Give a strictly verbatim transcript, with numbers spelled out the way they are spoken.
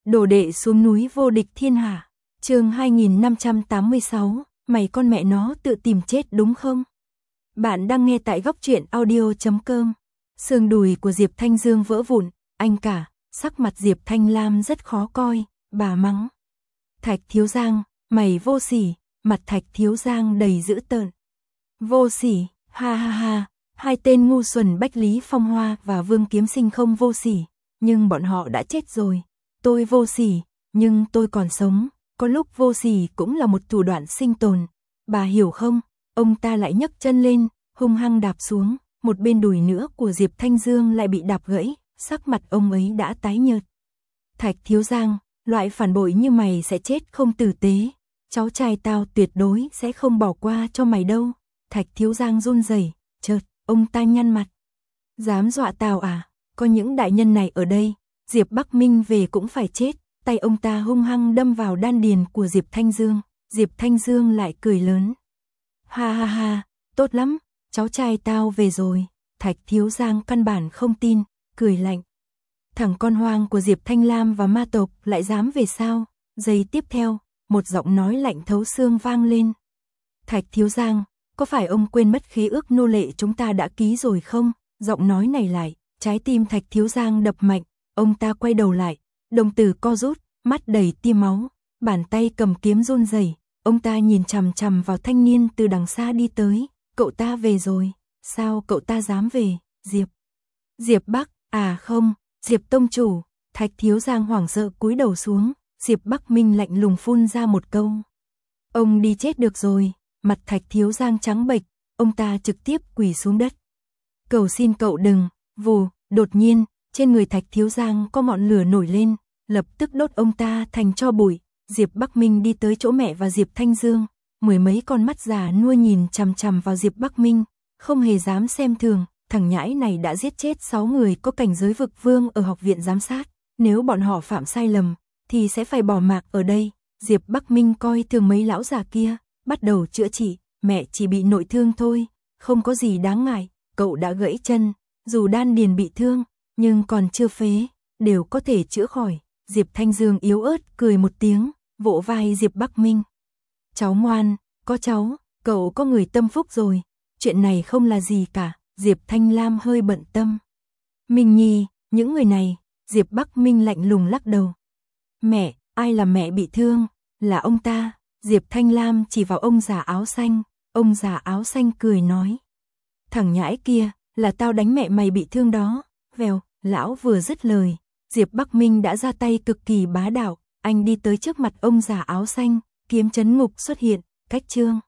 Đồ đệ xuống núi vô địch thiên hạ. Chương hai nghìn năm trăm tám mươi sáu, mày con mẹ nó tự tìm chết đúng không? Bạn đang nghe tại góc truyện audio chấm com. Xương đùi của Diệp Thanh Dương vỡ vụn, anh cả, sắc mặt Diệp Thanh Lam rất khó coi, bà mắng. Thạch Thiếu Giang, mày vô sỉ, mặt Thạch Thiếu Giang đầy dữ tợn. Vô sỉ, ha ha ha, hai tên ngu xuẩn Bách Lý Phong Hoa và Vương Kiếm Sinh không vô sỉ, nhưng bọn họ đã chết rồi. Tôi vô sỉ, nhưng tôi còn sống, có lúc vô sỉ cũng là một thủ đoạn sinh tồn. Bà hiểu không? Ông ta lại nhấc chân lên, hung hăng đạp xuống, một bên đùi nữa của Diệp Thanh Dương lại bị đạp gãy, sắc mặt ông ấy đã tái nhợt. Thạch Thiếu Giang, loại phản bội như mày sẽ chết không tử tế, cháu trai tao tuyệt đối sẽ không bỏ qua cho mày đâu. Thạch Thiếu Giang run rẩy, chợt, ông ta nhăn mặt. Dám dọa tao à? Có những đại nhân này ở đây, Diệp Bắc Minh về cũng phải chết. Tay ông ta hung hăng đâm vào đan điền của Diệp Thanh Dương. Diệp Thanh Dương lại cười lớn. Ha ha ha, tốt lắm, cháu trai tao về rồi. Thạch Thiếu Giang căn bản không tin, cười lạnh. Thằng con hoang của Diệp Thanh Lam và ma tộc lại dám về sao? Giây tiếp theo, một giọng nói lạnh thấu xương vang lên. Thạch Thiếu Giang, có phải ông quên mất khế ước nô lệ chúng ta đã ký rồi không? Giọng nói này lại, trái tim Thạch Thiếu Giang đập mạnh, ông ta quay đầu lại, đồng tử co rút, mắt đầy tia máu, bàn tay cầm kiếm run rẩy, ông ta nhìn chằm chằm vào thanh niên từ đằng xa đi tới, cậu ta về rồi, sao cậu ta dám về? Diệp, Diệp Bắc, à không, Diệp tông chủ. Thạch Thiếu Giang hoảng sợ cúi đầu xuống, Diệp Bắc Minh lạnh lùng phun ra một câu. Ông đi chết được rồi. Mặt Thạch Thiếu Giang trắng bệch, ông ta trực tiếp quỳ xuống đất. Cầu xin cậu đừng, vù, đột nhiên, trên người Thạch Thiếu Giang có ngọn lửa nổi lên, lập tức đốt ông ta thành tro bụi. Diệp Bắc Minh đi tới chỗ mẹ và Diệp Thanh Dương, mười mấy con mắt già nua nhìn chằm chằm vào Diệp Bắc Minh, không hề dám xem thường, thằng nhãi này đã giết chết sáu người có cảnh giới vực vương ở học viện giám sát, nếu bọn họ phạm sai lầm, thì sẽ phải bỏ mạng ở đây. Diệp Bắc Minh coi thường mấy lão già kia, bắt đầu chữa trị, mẹ chỉ bị nội thương thôi, không có gì đáng ngại, cậu đã gãy chân, dù đan điền bị thương, nhưng còn chưa phế, đều có thể chữa khỏi. Diệp Thanh Dương yếu ớt cười một tiếng, vỗ vai Diệp Bắc Minh. Cháu ngoan, có cháu, cậu có người tâm phúc rồi, chuyện này không là gì cả. Diệp Thanh Lam hơi bận tâm. Minh Nhi, những người này, Diệp Bắc Minh lạnh lùng lắc đầu. Mẹ, ai làm mẹ bị thương? Là ông ta. Diệp Thanh Lam chỉ vào ông già áo xanh, ông già áo xanh cười nói. Thằng nhãi kia, là tao đánh mẹ mày bị thương đó. Vèo, lão vừa dứt lời, Diệp Bắc Minh đã ra tay cực kỳ bá đạo, anh đi tới trước mặt ông già áo xanh, kiếm chấn ngục xuất hiện, cách chương.